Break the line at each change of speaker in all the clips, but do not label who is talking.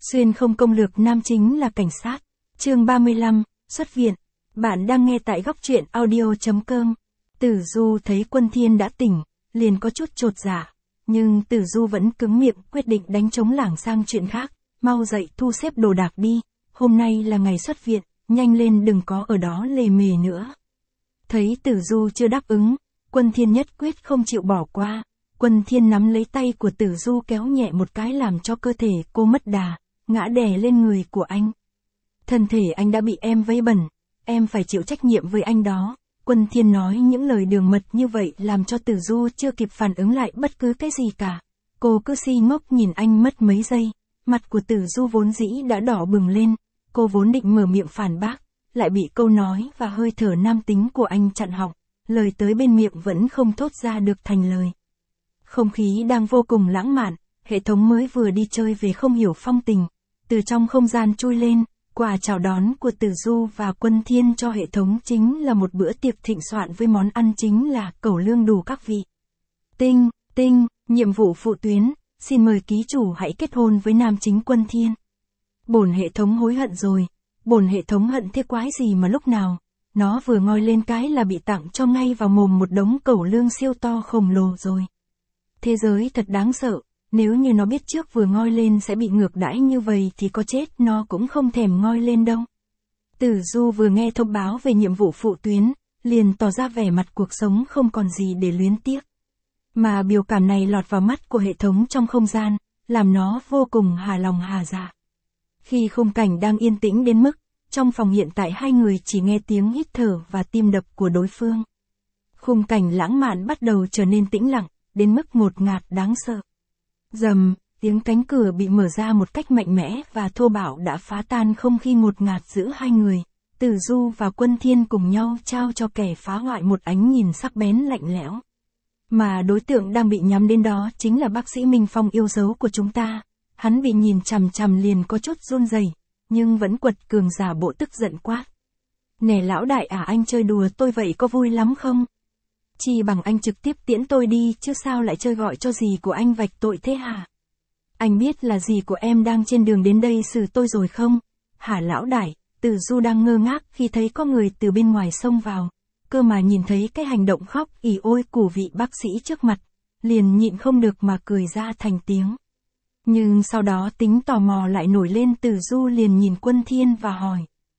Xuyên không công lược nam chính là cảnh sát. Chương 35, xuất viện. Bạn đang nghe tại góc truyện audio.com. Tử Du thấy Quân Thiên đã tỉnh, liền có chút chột dạ. Nhưng Tử Du vẫn cứng miệng quyết định đánh trống lảng sang chuyện khác. Mau dậy thu xếp đồ đạc đi. Hôm nay là ngày xuất viện, nhanh lên đừng có ở đó lề mề nữa. Thấy Tử Du chưa đáp ứng, Quân Thiên nhất quyết không chịu bỏ qua. Quân Thiên nắm lấy tay của Tử Du kéo nhẹ một cái làm cho cơ thể cô mất đà, ngã đè lên người của anh. Thân thể anh đã bị em vấy bẩn, em phải chịu trách nhiệm với anh đó. Quân Thiên nói những lời đường mật như vậy làm cho Tử Du chưa kịp phản ứng lại bất cứ cái gì cả. Cô cứ si ngốc nhìn anh mất mấy giây, mặt của Tử Du vốn dĩ đã đỏ bừng lên, cô vốn định mở miệng phản bác, lại bị câu nói và hơi thở nam tính của anh chặn họng, lời tới bên miệng vẫn không thốt ra được thành lời. Không khí đang vô cùng lãng mạn, hệ thống mới vừa đi chơi về không hiểu phong tình, từ trong không gian chui lên, quà chào đón của Tử Du và Quân Thiên cho hệ thống chính là một bữa tiệc thịnh soạn với món ăn chính là cẩu lương đủ các vị. Tinh, nhiệm vụ phụ tuyến, xin mời ký chủ hãy kết hôn với nam chính Quân Thiên. Bổn hệ thống hối hận rồi, bổn hệ thống hận thế quái gì mà lúc nào, nó vừa ngoi lên cái là bị tặng cho ngay vào mồm một đống cẩu lương siêu to khổng lồ rồi. Thế giới thật đáng sợ, nếu như nó biết trước vừa ngoi lên sẽ bị ngược đãi như vậy thì có chết nó cũng không thèm ngoi lên đâu. Tử Du vừa nghe thông báo về nhiệm vụ phụ tuyến, liền tỏ ra vẻ mặt cuộc sống không còn gì để luyến tiếc. Mà biểu cảm này lọt vào mắt của hệ thống trong không gian, làm nó vô cùng hà lòng hà dạ. Khi khung cảnh đang yên tĩnh đến mức, trong phòng hiện tại hai người chỉ nghe tiếng hít thở và tim đập của đối phương. Khung cảnh lãng mạn bắt đầu trở nên tĩnh lặng, đến mức ngột ngạt đáng sợ. Rầm, tiếng cánh cửa bị mở ra một cách mạnh mẽ và thô bạo đã phá tan không khí ngột ngạt giữa hai người. Tử Du và Quân Thiên cùng nhau trao cho kẻ phá hoại một ánh nhìn sắc bén lạnh lẽo. Mà đối tượng đang bị nhắm đến đó chính là bác sĩ Minh Phong yêu dấu của chúng ta. Hắn bị nhìn chằm chằm liền có chút run rẩy, nhưng vẫn quật cường giả bộ tức giận quát. Nè lão đại à, anh chơi đùa tôi vậy có vui lắm không? Chỉ bằng anh trực tiếp tiễn tôi đi chứ sao lại chơi gọi cho dì của anh vạch tội thế hả? Anh biết là dì của em đang trên đường đến đây xử tôi rồi không? Hả lão đại? Tử Du đang ngơ ngác khi thấy có người từ bên ngoài xông vào. Cơ mà nhìn thấy cái hành động khóc ỉ ôi của vị bác sĩ trước mặt, liền nhịn không được mà cười ra thành tiếng. Nhưng sau đó tính tò mò lại nổi lên. Tử Du liền nhìn Quân Thiên và hỏi.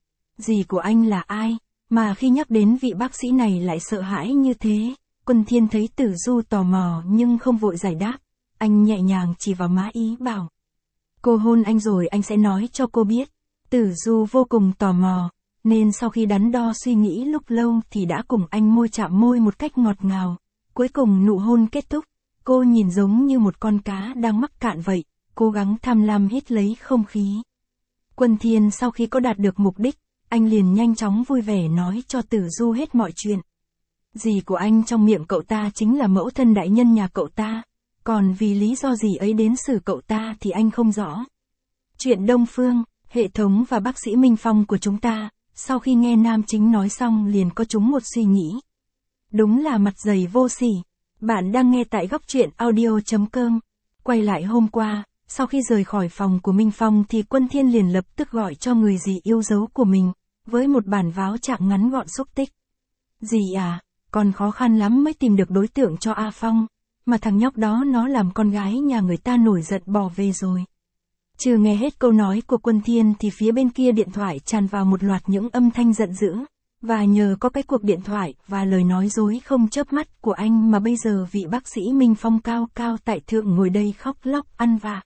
Dì của anh là ai? Mà khi nhắc đến vị bác sĩ này lại sợ hãi như thế. Quân Thiên thấy Tử Du tò mò nhưng không vội giải đáp. Anh nhẹ nhàng chỉ vào má ý bảo. Cô hôn anh rồi anh sẽ nói cho cô biết. Tử Du vô cùng tò mò, nên sau khi đắn đo suy nghĩ lúc lâu thì đã cùng anh môi chạm môi một cách ngọt ngào. Cuối cùng nụ hôn kết thúc, cô nhìn giống như một con cá đang mắc cạn vậy, cố gắng tham lam hít lấy không khí. Quân Thiên sau khi có đạt được mục đích, anh liền nhanh chóng vui vẻ nói cho Tử Du hết mọi chuyện. Dì của anh trong miệng cậu ta chính là mẫu thân đại nhân nhà cậu ta, còn vì lý do gì ấy đến xử cậu ta thì anh không rõ. Chuyện Đông Phương, hệ thống và bác sĩ Minh Phong của chúng ta, sau khi nghe nam chính nói xong liền có chúng một suy nghĩ. Đúng là mặt dày vô sỉ. Bạn đang nghe tại góc truyện audio.com. Quay lại hôm qua, sau khi rời khỏi phòng của Minh Phong thì Quân Thiên liền lập tức gọi cho người dì yêu dấu của mình, với một bản váo trạng ngắn gọn xúc tích. Dì à, còn khó khăn lắm mới tìm được đối tượng cho A Phong, mà thằng nhóc đó nó làm con gái nhà người ta nổi giận bỏ về rồi. Chưa nghe hết câu nói của Quân Thiên thì phía bên kia điện thoại tràn vào một loạt những âm thanh giận dữ, và nhờ có cái cuộc điện thoại và lời nói dối không chớp mắt của anh mà bây giờ vị bác sĩ Minh Phong cao cao tại thượng ngồi đây khóc lóc ăn vạ.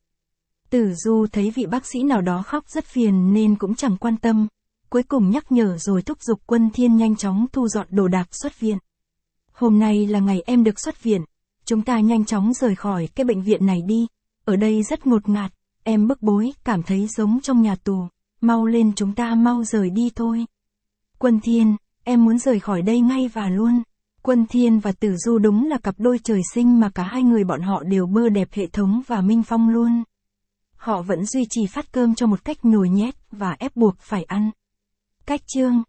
Tử Du thấy vị bác sĩ nào đó khóc rất phiền nên cũng chẳng quan tâm, cuối cùng nhắc nhở rồi thúc giục Quân Thiên nhanh chóng thu dọn đồ đạc xuất viện. Hôm nay là ngày em được xuất viện, chúng ta nhanh chóng rời khỏi cái bệnh viện này đi, ở đây rất ngột ngạt, em bức bối, cảm thấy giống trong nhà tù, mau lên chúng ta mau rời đi thôi. Quân Thiên, em muốn rời khỏi đây ngay và luôn. Quân Thiên và Tử Du đúng là cặp đôi trời sinh mà cả hai người bọn họ đều bơ đẹp hệ thống và Minh Phong luôn. Họ vẫn duy trì phát cơm cho một cách nhồi nhét và ép buộc phải ăn. Cách chương